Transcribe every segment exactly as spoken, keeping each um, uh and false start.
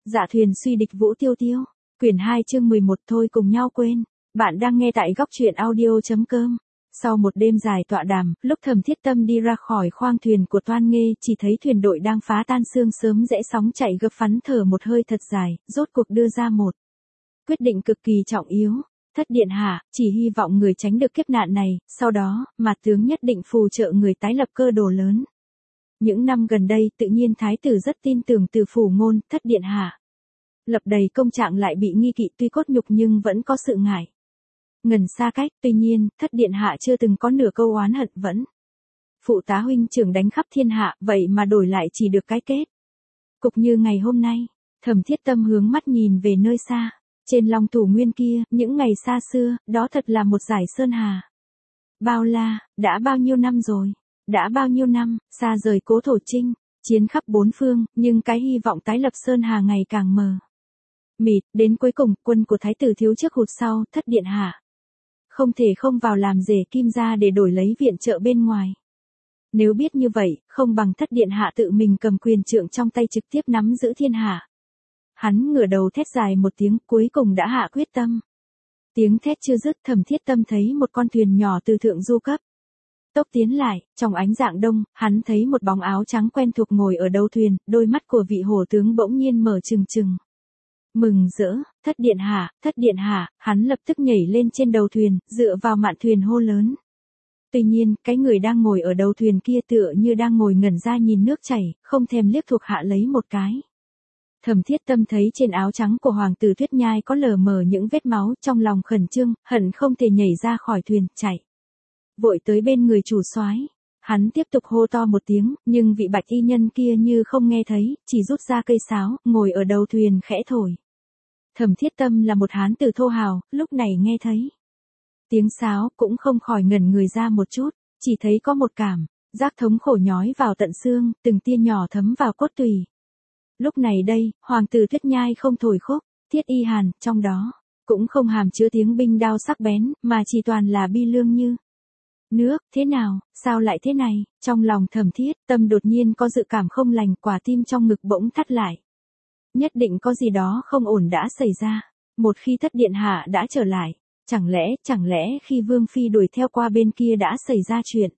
Dạ thuyền suy địch vũ tiêu tiêu. Quyển hai chương mười một thôi cùng nhau quên. Bạn đang nghe tại góc truyện audio.com. Sau một đêm dài tọa đàm, lúc Thẩm Thiết Tâm đi ra khỏi khoang thuyền của Toan Nghê, chỉ thấy thuyền đội đang phá tan sương sớm rẽ sóng chạy gấp phắn thở một hơi thật dài, rốt cuộc đưa ra một quyết định cực kỳ trọng yếu. Thất điện hạ, chỉ hy vọng người tránh được kiếp nạn này, sau đó, Mạt tướng nhất định phù trợ người tái lập cơ đồ lớn. Những năm gần đây, tự nhiên thái tử rất tin tưởng Từ Phủ Ngôn, thất điện hạ. Lập đầy công trạng lại bị nghi kỵ, tuy cốt nhục nhưng vẫn có sự ngại ngần xa cách, tuy nhiên, thất điện hạ chưa từng có nửa câu oán hận vẫn. Phụ tá huynh trưởng đánh khắp thiên hạ, vậy mà đổi lại chỉ được cái kết cục như ngày hôm nay. Thẩm Thiết Tâm hướng mắt nhìn về nơi xa, trên Long Thủ Nguyên kia, những ngày xa xưa, đó thật là một dải sơn hà. Bao la, đã bao nhiêu năm rồi, đã bao nhiêu năm, xa rời cố thổ trinh, chiến khắp bốn phương, nhưng cái hy vọng tái lập sơn hà ngày càng mờ mịt, đến cuối cùng, quân của thái tử thiếu trước hụt sau, thất điện hạ không thể không vào làm rể Kim gia để đổi lấy viện trợ bên ngoài. Nếu biết như vậy, không bằng thất điện hạ tự mình cầm quyền trượng trong tay trực tiếp nắm giữ thiên hạ. Hắn ngửa đầu thét dài một tiếng, cuối cùng đã hạ quyết tâm. Tiếng thét chưa dứt, Thẩm Thiết Tâm thấy một con thuyền nhỏ từ thượng du cấp tốc tiến lại, trong ánh rạng đông, hắn thấy một bóng áo trắng quen thuộc ngồi ở đầu thuyền, đôi mắt của vị hổ tướng bỗng nhiên mở trừng trừng. Mừng rỡ, thất điện hạ, thất điện hạ, hắn lập tức nhảy lên trên đầu thuyền, dựa vào mạn thuyền hô lớn. Tuy nhiên, cái người đang ngồi ở đầu thuyền kia tựa như đang ngồi ngẩn ra nhìn nước chảy, không thèm liếc thuộc hạ lấy một cái. Thẩm Thiết Tâm thấy trên áo trắng của hoàng tử Tuyết Nhai có lờ mờ những vết máu, trong lòng khẩn trương, hận không thể nhảy ra khỏi thuyền, chạy vội tới bên người chủ soái. Hắn tiếp tục hô to một tiếng, nhưng vị bạch y nhân kia như không nghe thấy, chỉ rút ra cây sáo, ngồi ở đầu thuyền khẽ thổi. Thẩm Thiết Tâm là một hán tử thô hào, lúc này nghe thấy tiếng sáo, cũng không khỏi ngẩn người ra một chút, chỉ thấy có một cảm giác thống khổ nhói vào tận xương, từng tia nhỏ thấm vào cốt tủy. Lúc này đây, hoàng tử Tuyết Nhai không thổi khúc, thiết y hàn, trong đó cũng không hàm chứa tiếng binh đao sắc bén, mà chỉ toàn là bi lương như nước. Thế nào, sao lại thế này? Trong lòng Thẩm Thiết Tâm đột nhiên có dự cảm không lành, quả tim trong ngực bỗng thắt lại. Nhất định có gì đó không ổn đã xảy ra. Một khi thất điện hạ đã trở lại, chẳng lẽ, chẳng lẽ khi Vương Phi đuổi theo qua bên kia đã xảy ra chuyện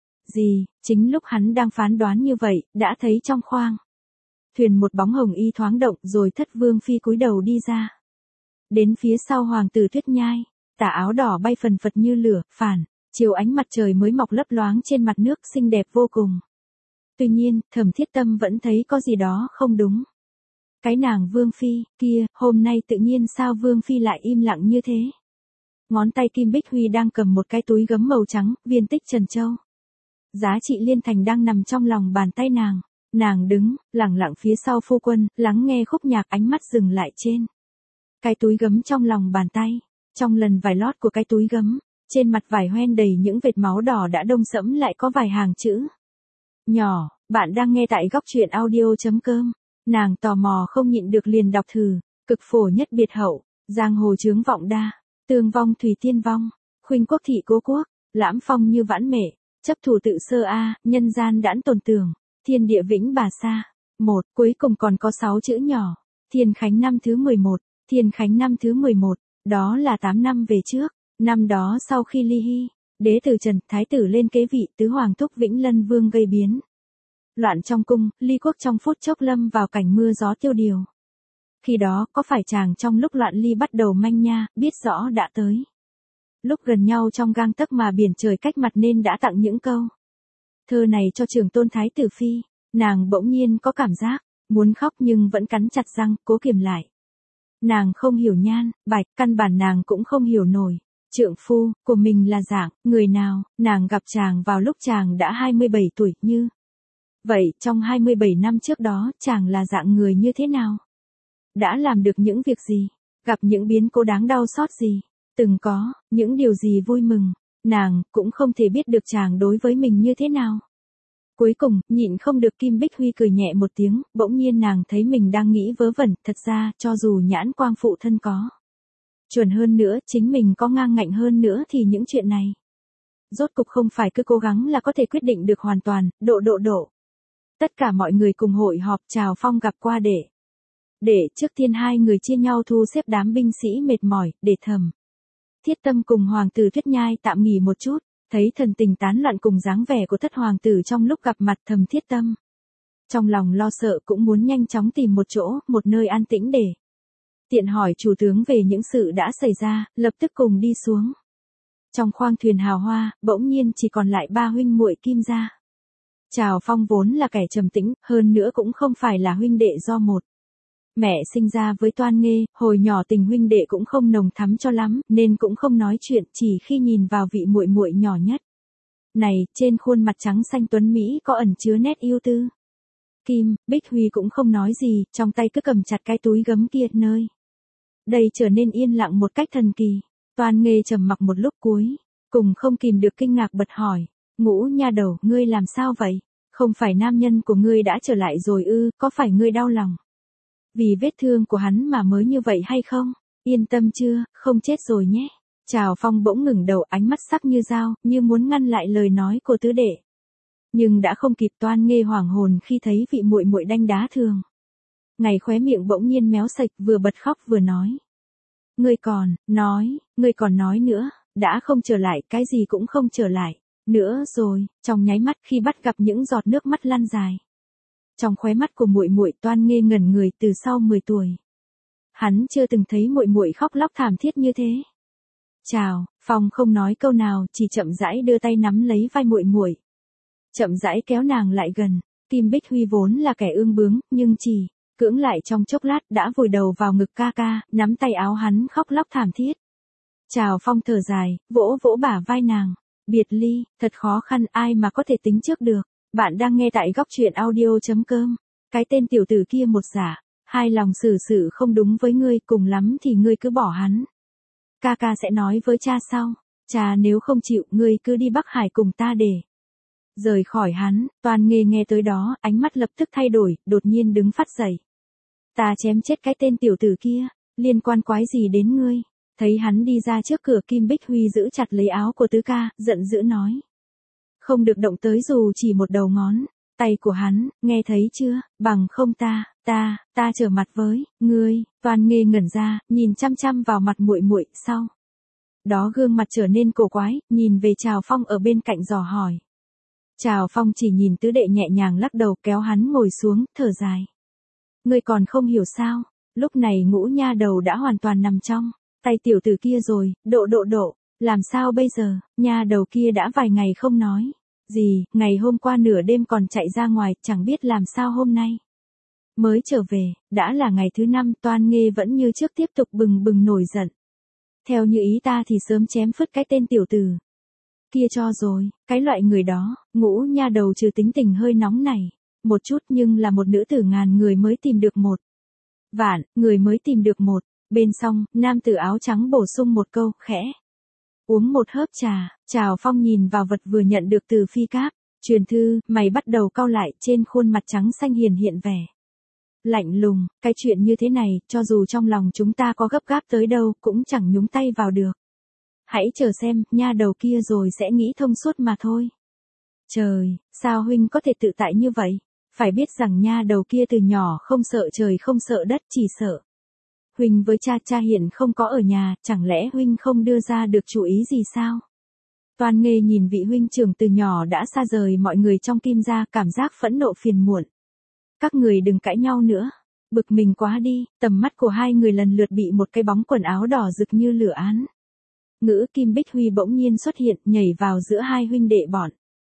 gì? Chính lúc hắn đang phán đoán như vậy, đã thấy trong khoang thuyền một bóng hồng y thoáng động, rồi thất Vương Phi cúi đầu đi ra. Đến phía sau hoàng tử Tuyết Nhai, tà áo đỏ bay phần phật như lửa, phản chiếu ánh mặt trời mới mọc lấp loáng trên mặt nước, xinh đẹp vô cùng. Tuy nhiên, Thẩm Thiết Tâm vẫn thấy có gì đó không đúng. Cái nàng Vương Phi kia, hôm nay tự nhiên sao Vương Phi lại im lặng như thế? Ngón tay Kim Bích Huy đang cầm một cái túi gấm màu trắng, viên tích trần châu giá trị liên thành đang nằm trong lòng bàn tay nàng. Nàng đứng, lặng lặng phía sau phu quân, lắng nghe khúc nhạc, ánh mắt dừng lại trên cái túi gấm trong lòng bàn tay. Trong lần vải lót của cái túi gấm, trên mặt vải hoen đầy những vệt máu đỏ đã đông sẫm lại có vài hàng chữ nhỏ. Bạn đang nghe tại góc truyện audio.com. Nàng tò mò không nhịn được liền đọc thử. Cực phổ nhất biệt hậu, giang hồ chướng vọng đa, tương vong thủy tiên vong, khuynh quốc thị cố quốc, lãm phong như vãn mệ, chấp thủ tự sơ a, nhân gian đãn tồn tưởng, thiên địa vĩnh bà sa. Một, cuối cùng còn có sáu chữ nhỏ. Thiên Khánh năm thứ mười một, Thiên Khánh năm thứ mười một, đó là tám năm về trước. Năm đó sau khi ly hy, đế tử Trần, thái tử lên kế vị, tứ hoàng thúc Vĩnh Lân Vương gây biến loạn trong cung, ly quốc trong phút chốc lâm vào cảnh mưa gió tiêu điều. Khi đó, có phải chàng trong lúc loạn ly bắt đầu manh nha, biết rõ đã tới lúc gần nhau trong gang tấc mà biển trời cách mặt, nên đã tặng những câu thơ này cho Trường Tôn thái tử phi. Nàng bỗng nhiên có cảm giác muốn khóc nhưng vẫn cắn chặt răng, cố kiềm lại. Nàng không hiểu nhan, bạch, căn bản nàng cũng không hiểu nổi trượng phu của mình là dạng người nào. Nàng gặp chàng vào lúc chàng đã hai mươi bảy tuổi, như vậy trong hai mươi bảy năm trước đó, chàng là dạng người như thế nào? Đã làm được những việc gì? Gặp những biến cố đáng đau xót gì? Từng có những điều gì vui mừng? Nàng cũng không thể biết được chàng đối với mình như thế nào. Cuối cùng, nhịn không được, Kim Bích Huy cười nhẹ một tiếng, bỗng nhiên nàng thấy mình đang nghĩ vớ vẩn. Thật ra, cho dù nhãn quang phụ thân có chuẩn hơn nữa, chính mình có ngang ngạnh hơn nữa thì những chuyện này rốt cục không phải cứ cố gắng là có thể quyết định được hoàn toàn. Độ độ độ. Tất cả mọi người cùng hội họp chào phong gặp qua để Để trước tiên hai người chia nhau thu xếp đám binh sĩ mệt mỏi, để Thẩm Thiết Tâm cùng hoàng tử Thuyết Nhai tạm nghỉ một chút, thấy thần tình tán loạn cùng dáng vẻ của thất hoàng tử trong lúc gặp mặt Thẩm Thiết Tâm. Trong lòng lo sợ cũng muốn nhanh chóng tìm một chỗ, một nơi an tĩnh để tiện hỏi chủ tướng về những sự đã xảy ra, lập tức cùng đi xuống. Trong khoang thuyền hào hoa, bỗng nhiên chỉ còn lại ba huynh muội Kim gia. Trào Phong vốn là kẻ trầm tĩnh, hơn nữa cũng không phải là huynh đệ do một mẹ sinh ra với Toan Nghê, hồi nhỏ tình huynh đệ cũng không nồng thắm cho lắm, nên cũng không nói chuyện, chỉ khi nhìn vào vị muội muội nhỏ nhất này, trên khuôn mặt trắng xanh tuấn mỹ có ẩn chứa nét yêu tư. Kim Bích Huy cũng không nói gì, trong tay cứ cầm chặt cái túi gấm kia, nơi đây trở nên yên lặng một cách thần kỳ. Toan Nghê trầm mặc một lúc cuối cùng không kìm được kinh ngạc bật hỏi, Ngũ nha đầu, ngươi làm sao vậy? Không phải nam nhân của ngươi đã trở lại rồi ư, có phải ngươi đau lòng vì vết thương của hắn mà mới như vậy hay không? Yên tâm chưa, không chết rồi nhé. Trào Phong bỗng ngừng đầu, ánh mắt sắc như dao, như muốn ngăn lại lời nói của tứ đệ. Nhưng đã không kịp. Toan Nghê hoảng hồn khi thấy vị muội muội đanh đá thường ngày khóe miệng bỗng nhiên méo sạch, vừa bật khóc vừa nói. Ngươi còn, nói, ngươi còn nói nữa, đã không trở lại, cái gì cũng không trở lại nữa rồi. Trong nháy mắt khi bắt gặp những giọt nước mắt lăn dài trong khóe mắt của muội muội, Toan Nghê ngẩn người. Từ sau mười tuổi, hắn chưa từng thấy muội muội khóc lóc thảm thiết như thế. Trào Phong không nói câu nào, chỉ chậm rãi đưa tay nắm lấy vai muội muội, chậm rãi kéo nàng lại gần. Kim Bích Huy vốn là kẻ ương bướng, nhưng chỉ cưỡng lại trong chốc lát đã vùi đầu vào ngực ca ca, nắm tay áo hắn khóc lóc thảm thiết. Trào Phong thở dài, vỗ vỗ bả vai nàng. Biệt ly, thật khó khăn, ai mà có thể tính trước được. Bạn đang nghe tại góc truyện audio.com. Cái tên tiểu tử kia một giả, hai lòng xử sự không đúng với ngươi, cùng lắm thì ngươi cứ bỏ hắn. Ca ca sẽ nói với cha sau. Cha nếu không chịu, ngươi cứ đi Bắc Hải cùng ta để rời khỏi hắn. Toan Nghê nghe tới đó, ánh mắt lập tức thay đổi, đột nhiên đứng phát dậy. Ta chém chết cái tên tiểu tử kia, liên quan quái gì đến ngươi? Thấy hắn đi ra trước cửa, Kim Bích Huy giữ chặt lấy áo của tứ ca, giận dữ nói. Không được động tới dù chỉ một đầu ngón tay của hắn, nghe thấy chưa, bằng không ta, ta, ta trở mặt với ngươi. Toan Nghê ngẩn ra, nhìn chăm chăm vào mặt muội muội, sau đó gương mặt trở nên cổ quái, nhìn về Trào Phong ở bên cạnh dò hỏi. Trào Phong chỉ nhìn tứ đệ nhẹ nhàng lắc đầu, kéo hắn ngồi xuống, thở dài. Ngươi còn không hiểu sao? Lúc này Ngũ nha đầu đã hoàn toàn nằm trong tay tiểu tử kia rồi. Độ độ độ, làm sao bây giờ? Nha đầu kia đã vài ngày không nói gì, ngày hôm qua nửa đêm còn chạy ra ngoài, chẳng biết làm sao hôm nay mới trở về. Đã là ngày thứ năm, Toan Nghê vẫn như trước tiếp tục bừng bừng nổi giận. Theo như ý ta thì sớm chém phứt cái tên tiểu tử kia cho rồi. Cái loại người đó, Ngũ nha đầu trừ tính tình hơi nóng này một chút, nhưng là một nữ tử ngàn người mới tìm được một vạn người mới tìm được một. Bên xong, nam tử áo trắng bổ sung một câu, khẽ uống một hớp trà. Trào Phong nhìn vào vật vừa nhận được từ Phi Cáp truyền thư, mày bắt đầu cau lại, trên khuôn mặt trắng xanh hiền hiện vẻ lạnh lùng. Cái chuyện như thế này, cho dù trong lòng chúng ta có gấp gáp tới đâu, cũng chẳng nhúng tay vào được. Hãy chờ xem, nha đầu kia rồi sẽ nghĩ thông suốt mà thôi. Trời, sao huynh có thể tự tại như vậy? Phải biết rằng nha đầu kia từ nhỏ không sợ trời không sợ đất, chỉ sợ huynh với cha. Cha hiện không có ở nhà, chẳng lẽ huynh không đưa ra được chủ ý gì sao? Toan Nghê nhìn vị huynh trưởng từ nhỏ đã xa rời mọi người trong Kim gia, cảm giác phẫn nộ phiền muộn. Các người đừng cãi nhau nữa, bực mình quá đi. Tầm mắt của hai người lần lượt bị một cái bóng quần áo đỏ rực như lửa án ngữ Kim Bích Huy bỗng nhiên xuất hiện, nhảy vào giữa hai huynh đệ bọn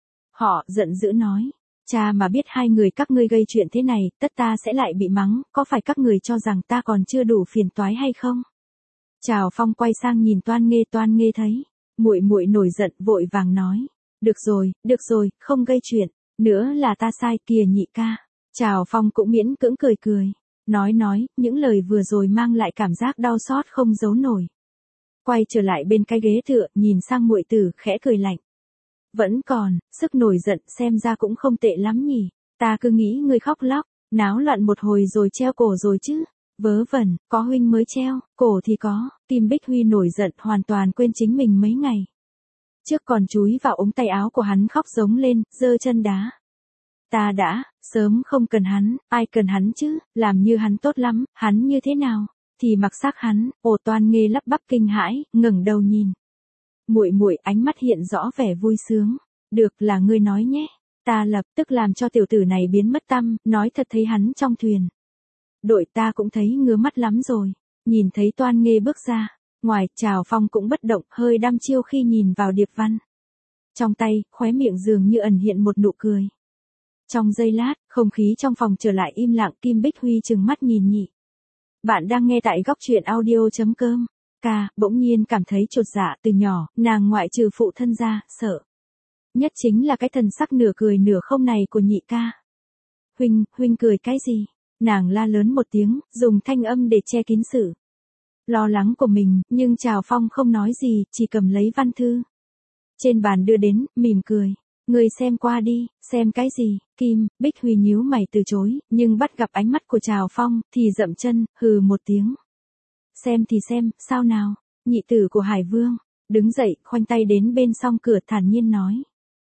họ, giận dữ nói. Cha mà biết hai người các ngươi gây chuyện thế này, tất ta sẽ lại bị mắng, có phải các người cho rằng ta còn chưa đủ phiền toái hay không? Trào Phong quay sang nhìn Toan Nghê. Toan Nghê thấy muội muội nổi giận, vội vàng nói. Được rồi, được rồi, không gây chuyện nữa là ta sai, kìa nhị ca. Trào Phong cũng miễn cưỡng cười cười. Nói nói, những lời vừa rồi mang lại cảm giác đau xót không giấu nổi. Quay trở lại bên cái ghế tựa, nhìn sang muội tử, khẽ cười lạnh. Vẫn còn, sức nổi giận, xem ra cũng không tệ lắm nhỉ. Ta cứ nghĩ ngươi khóc lóc, náo loạn một hồi rồi treo cổ rồi chứ. Vớ vẩn, có huynh mới treo, cổ thì có. Kim Bích Huy nổi giận, hoàn toàn quên chính mình mấy ngày trước còn chúi vào ống tay áo của hắn khóc giống lên, giơ chân đá Ta đã, sớm không cần hắn, ai cần hắn chứ, làm như hắn tốt lắm, hắn như thế nào, thì mặc xác hắn. Ồ, Toan Nghê lắp bắp kinh hãi, ngẩng đầu nhìn. Muội muội, ánh mắt hiện rõ vẻ vui sướng. Được, là ngươi nói nhé. Ta lập tức làm cho tiểu tử này biến mất tăm, nói thật thấy hắn trong thuyền. Đội ta cũng thấy ngứa mắt lắm rồi. Nhìn thấy Toan Nghê bước ra, ngoài, Trào Phong cũng bất động, hơi đăm chiêu khi nhìn vào Điệp Văn. Trong tay, khóe miệng dường như ẩn hiện một nụ cười. Trong giây lát, không khí trong phòng trở lại im lặng. Kim Bích Huy trừng mắt nhìn Nhị. Bạn đang nghe tại góc truyện audio.com. Ca, bỗng nhiên cảm thấy chột dạ. Từ nhỏ, nàng ngoại trừ phụ thân ra, sợ nhất chính là cái thần sắc nửa cười nửa không này của Nhị ca. Huynh, huynh cười cái gì? Nàng la lớn một tiếng, dùng thanh âm để che kín sự lo lắng của mình, nhưng Trào Phong không nói gì, chỉ cầm lấy văn thư trên bàn đưa đến, mỉm cười. Người xem qua đi. Xem cái gì? Kim Bích Huy nhíu mày từ chối, nhưng bắt gặp ánh mắt của Trào Phong, thì dậm chân, hừ một tiếng. Xem thì xem, sao nào? Nhị tử của Hải Vương đứng dậy, khoanh tay đến bên song cửa, thản nhiên nói.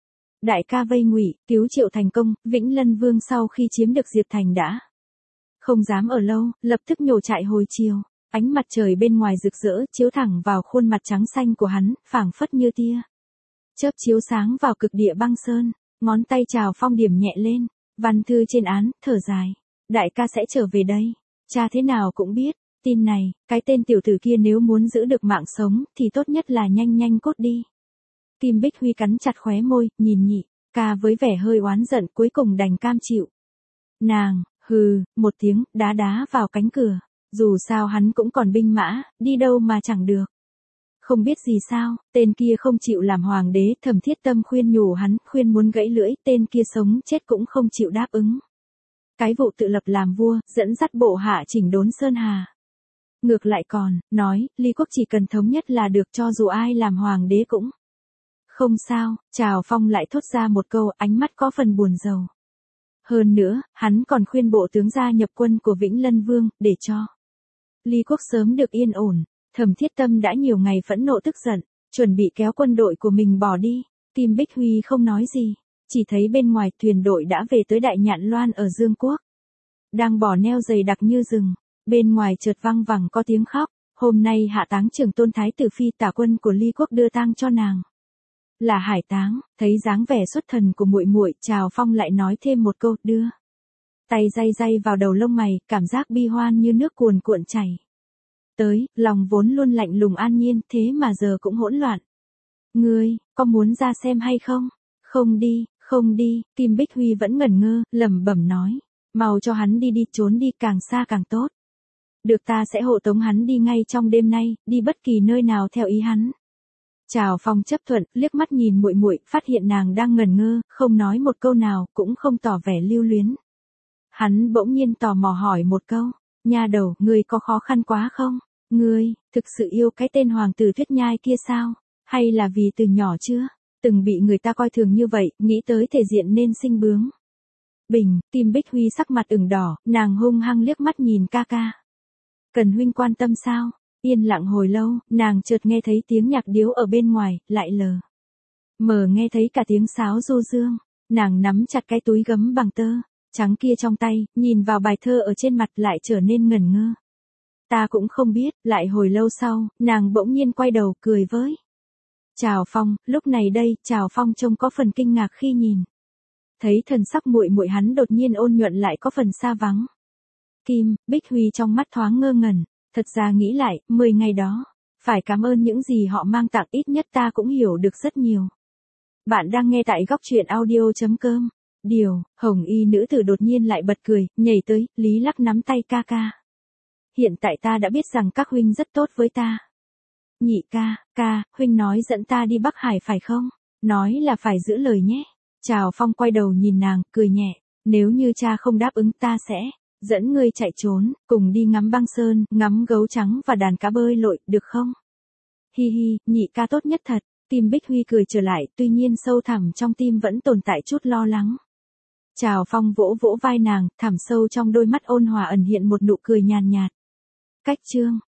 Đại ca vây Ngụy, cứu Triệu thành công. Vĩnh Lân Vương sau khi chiếm được Diệp Thành đã không dám ở lâu, lập tức nhổ trại hồi chiều. Ánh mặt trời bên ngoài rực rỡ, chiếu thẳng vào khuôn mặt trắng xanh của hắn, phảng phất như tia chớp chiếu sáng vào cực địa băng sơn. Ngón tay Trào Phong điểm nhẹ lên văn thư trên án, thở dài. Đại ca sẽ trở về đây. Cha thế nào cũng biết. Tin này, cái tên tiểu tử kia nếu muốn giữ được mạng sống, thì tốt nhất là nhanh nhanh cốt đi. Kim Bích Huy cắn chặt khóe môi, nhìn Nhị ca với vẻ hơi oán giận, cuối cùng đành cam chịu. Nàng, hừ, một tiếng, đá đá vào cánh cửa. Dù sao hắn cũng còn binh mã, đi đâu mà chẳng được. Không biết gì sao, tên kia không chịu làm hoàng đế. Thẩm Thiết Tâm khuyên nhủ hắn, khuyên muốn gãy lưỡi, tên kia sống chết cũng không chịu đáp ứng. Cái vụ tự lập làm vua, dẫn dắt bộ hạ chỉnh đốn Sơn Hà. Ngược lại còn, nói, Ly quốc chỉ cần thống nhất là được, cho dù ai làm hoàng đế cũng không sao. Trào Phong lại thốt ra một câu, ánh mắt có phần buồn rầu. Hơn nữa, hắn còn khuyên bộ tướng gia nhập quân của Vĩnh Lân Vương, để cho Ly quốc sớm được yên ổn. Thẩm Thiết Tâm đã nhiều ngày phẫn nộ tức giận, chuẩn bị kéo quân đội của mình bỏ đi. Kim Bích Huy không nói gì, chỉ thấy bên ngoài thuyền đội đã về tới Đại Nhạn Loan ở Dương Quốc. Đang bỏ neo dày đặc như rừng, bên ngoài chợt vang vẳng có tiếng khóc. Hôm nay hạ táng Trường Tôn Thái tử phi tả quân của Ly quốc đưa tang cho nàng. Là hải táng. Thấy dáng vẻ xuất thần của muội muội, Trào Phong lại nói thêm một câu, đưa tay day day vào đầu lông mày, cảm giác bi hoan như nước cuồn cuộn chảy tới. Lòng vốn luôn lạnh lùng an nhiên, thế mà giờ cũng hỗn loạn. Ngươi, có muốn ra xem hay không? Không đi, không đi. Kim Bích Huy vẫn ngẩn ngơ, lẩm bẩm nói. Mau cho hắn đi đi, trốn đi, càng xa càng tốt. Được, ta sẽ hộ tống hắn đi ngay trong đêm nay, đi bất kỳ nơi nào theo ý hắn. Trào Phong chấp thuận, liếc mắt nhìn muội muội, phát hiện nàng đang ngẩn ngơ, không nói một câu nào, cũng không tỏ vẻ lưu luyến. Hắn bỗng nhiên tò mò hỏi một câu. Nha đầu, ngươi có khó khăn quá không? Ngươi, thực sự yêu cái tên hoàng tử Tuyết Nhai kia sao? Hay là vì từ nhỏ chưa từng bị người ta coi thường như vậy, nghĩ tới thể diện nên sinh bướng? Bình, Kim Bích Huy sắc mặt ửng đỏ, nàng hung hăng liếc mắt nhìn ca ca. Cần huynh quan tâm sao? Yên lặng hồi lâu, nàng chợt nghe thấy tiếng nhạc điếu ở bên ngoài, lại lờ mờ nghe thấy cả tiếng sáo du dương. Nàng nắm chặt cái túi gấm bằng tơ trắng kia trong tay, nhìn vào bài thơ ở trên mặt lại trở nên ngẩn ngơ. Ta cũng không biết. Lại hồi lâu sau, nàng bỗng nhiên quay đầu, cười với Trào Phong. Lúc này đây, Trào Phong trông có phần kinh ngạc khi nhìn thấy thần sắc muội muội hắn đột nhiên ôn nhuận lại có phần xa vắng. Kim Bích Huy trong mắt thoáng ngơ ngẩn. Thật ra nghĩ lại, mười ngày đó, phải cảm ơn những gì họ mang tặng, ít nhất ta cũng hiểu được rất nhiều. Bạn đang nghe tại góc truyện audio.com. Điều, hồng y nữ tử đột nhiên lại bật cười, nhảy tới, Lý Lắc nắm tay ca ca. Hiện tại ta đã biết rằng các huynh rất tốt với ta. Nhị ca, ca, huynh nói dẫn ta đi Bắc Hải phải không? Nói là phải giữ lời nhé. Trào Phong quay đầu nhìn nàng, cười nhẹ. Nếu như cha không đáp ứng, ta sẽ dẫn ngươi chạy trốn, cùng đi ngắm băng sơn, ngắm gấu trắng và đàn cá bơi lội, được không? Hi hi, nhị ca tốt nhất thật. Tim Bích Huy cười trở lại, tuy nhiên sâu thẳm trong tim vẫn tồn tại chút lo lắng. Trào Phong vỗ vỗ vai nàng, thẳm sâu trong đôi mắt ôn hòa ẩn hiện một nụ cười nhàn nhạt. Cách chương